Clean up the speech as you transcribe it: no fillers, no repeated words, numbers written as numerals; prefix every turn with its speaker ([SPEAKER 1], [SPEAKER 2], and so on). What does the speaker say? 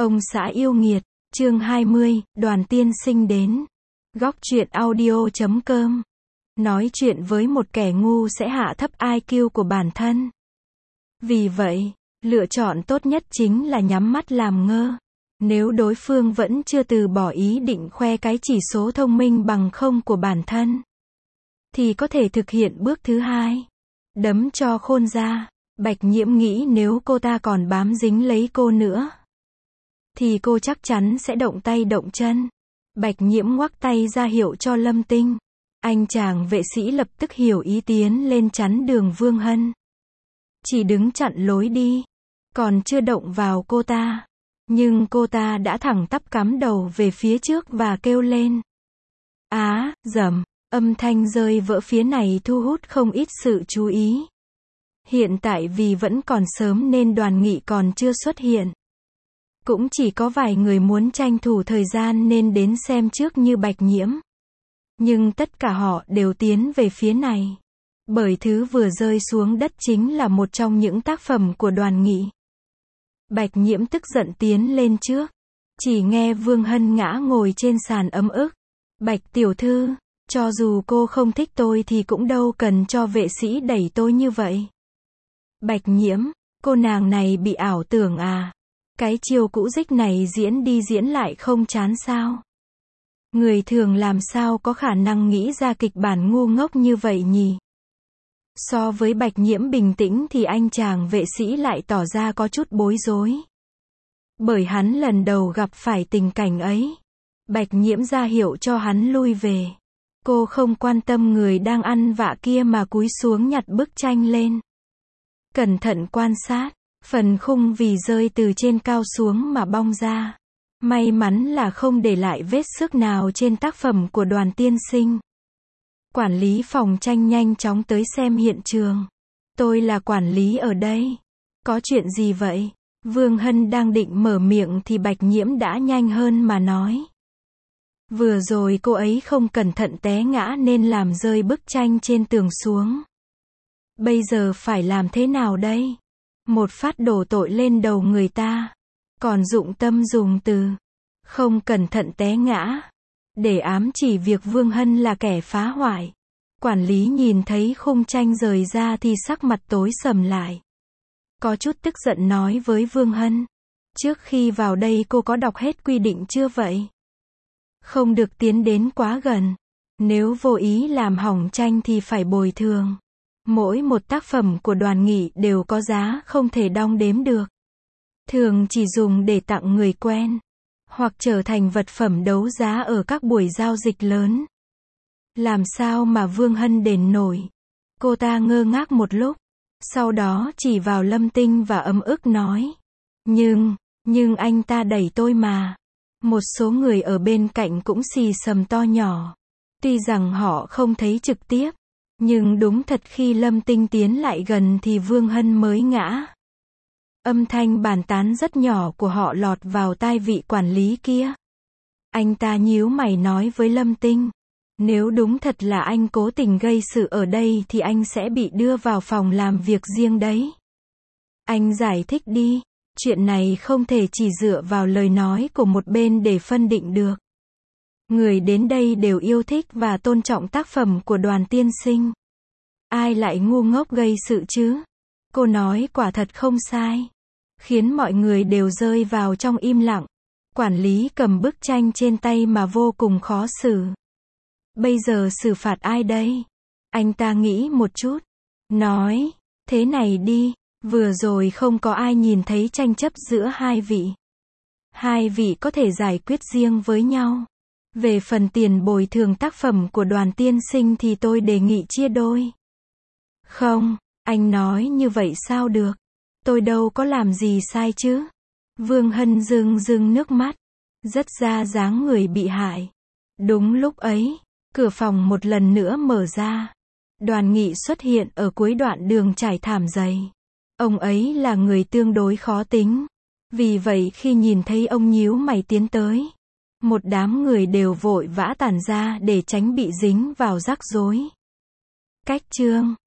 [SPEAKER 1] Ông xã yêu nghiệt, chương 20, Đoàn tiên sinh đến. Góc truyện audio.com. Nói chuyện với một kẻ ngu sẽ hạ thấp IQ của bản thân. Vì vậy, lựa chọn tốt nhất chính là nhắm mắt làm ngơ. Nếu đối phương vẫn chưa từ bỏ ý định khoe cái chỉ số thông minh bằng không của bản thân, thì có thể thực hiện bước thứ hai. Đấm cho khôn ra. Bạch Nhiễm nghĩ nếu cô ta còn bám dính lấy cô nữa, thì cô chắc chắn sẽ động tay động chân. Bạch Nhiễm ngoắc tay ra hiệu cho Lâm Tinh. Anh chàng vệ sĩ lập tức hiểu ý tiến lên chắn đường Vương Hân. Chỉ đứng chặn lối đi, còn chưa động vào cô ta. Nhưng cô ta đã thẳng tắp cắm đầu về phía trước và kêu lên. Á, rầm, âm thanh rơi vỡ phía này thu hút không ít sự chú ý. Hiện tại vì vẫn còn sớm nên Đoàn Nghị còn chưa xuất hiện. Cũng chỉ có vài người muốn tranh thủ thời gian nên đến xem trước như Bạch Nhiễm. Nhưng tất cả họ đều tiến về phía này. Bởi thứ vừa rơi xuống đất chính là một trong những tác phẩm của Đoàn Nghị. Bạch Nhiễm tức giận tiến lên trước. Chỉ nghe Vương Hân ngã ngồi trên sàn ấm ức. Bạch tiểu thư, cho dù cô không thích tôi thì cũng đâu cần cho vệ sĩ đẩy tôi như vậy. Bạch Nhiễm, cô nàng này bị ảo tưởng à? Cái chiêu cũ dích này diễn đi diễn lại không chán sao? Người thường làm sao có khả năng nghĩ ra kịch bản ngu ngốc như vậy nhỉ? So với Bạch Nhiễm bình tĩnh thì anh chàng vệ sĩ lại tỏ ra có chút bối rối. Bởi hắn lần đầu gặp phải tình cảnh ấy. Bạch Nhiễm ra hiệu cho hắn lui về. Cô không quan tâm người đang ăn vạ kia mà cúi xuống nhặt bức tranh lên. Cẩn thận quan sát, phần khung vì rơi từ trên cao xuống mà bong ra. May mắn là không để lại vết xước nào trên tác phẩm của Đoàn tiên sinh. Quản lý phòng tranh nhanh chóng tới xem hiện trường. Tôi là quản lý ở đây. Có chuyện gì vậy? Vương Hân đang định mở miệng thì Bạch Nhiễm đã nhanh hơn mà nói. Vừa rồi cô ấy không cẩn thận té ngã nên làm rơi bức tranh trên tường xuống. Bây giờ phải làm thế nào đây? Một phát đổ tội lên đầu người ta. Còn dụng tâm dùng từ không cẩn thận té ngã để ám chỉ việc Vương Hân là kẻ phá hoại. Quản lý nhìn thấy khung tranh rời ra thì sắc mặt tối sầm lại. Có chút tức giận nói với Vương Hân. Trước khi vào đây cô có đọc hết quy định chưa vậy? Không được tiến đến quá gần. Nếu vô ý làm hỏng tranh thì phải bồi thường. Mỗi một tác phẩm của Đoàn Nghị đều có giá không thể đong đếm được. Thường chỉ dùng để tặng người quen, hoặc trở thành vật phẩm đấu giá ở các buổi giao dịch lớn. Làm sao mà Vương Hân đền nổi? Cô ta ngơ ngác một lúc, sau đó chỉ vào Lâm Tinh và ấm ức nói. Nhưng anh ta đẩy tôi mà. Một số người ở bên cạnh cũng xì xầm to nhỏ. Tuy rằng họ không thấy trực tiếp, nhưng đúng thật khi Lâm Tinh tiến lại gần thì Vương Hân mới ngã. Âm thanh bàn tán rất nhỏ của họ lọt vào tai vị quản lý kia. Anh ta nhíu mày nói với Lâm Tinh. Nếu đúng thật là anh cố tình gây sự ở đây thì anh sẽ bị đưa vào phòng làm việc riêng đấy. Anh giải thích đi. Chuyện này không thể chỉ dựa vào lời nói của một bên để phân định được. Người đến đây đều yêu thích và tôn trọng tác phẩm của Đoàn tiên sinh. Ai lại ngu ngốc gây sự chứ? Cô nói quả thật không sai. Khiến mọi người đều rơi vào trong im lặng. Quản lý cầm bức tranh trên tay mà vô cùng khó xử. Bây giờ xử phạt ai đây? Anh ta nghĩ một chút. Nói, thế này đi. Vừa rồi không có ai nhìn thấy tranh chấp giữa hai vị. Hai vị có thể giải quyết riêng với nhau. Về phần tiền bồi thường tác phẩm của Đoàn tiên sinh thì tôi đề nghị chia đôi. Không, anh nói như vậy sao được? Tôi đâu có làm gì sai chứ? Vương Hân rưng nước mắt. Rất ra dáng người bị hại. Đúng lúc ấy, cửa phòng một lần nữa mở ra. Đoàn Nghị xuất hiện ở cuối đoạn đường trải thảm dày. Ông ấy là người tương đối khó tính. Vì vậy khi nhìn thấy ông nhíu mày tiến tới, một đám người đều vội vã tản ra để tránh bị dính vào rắc rối. Cách chương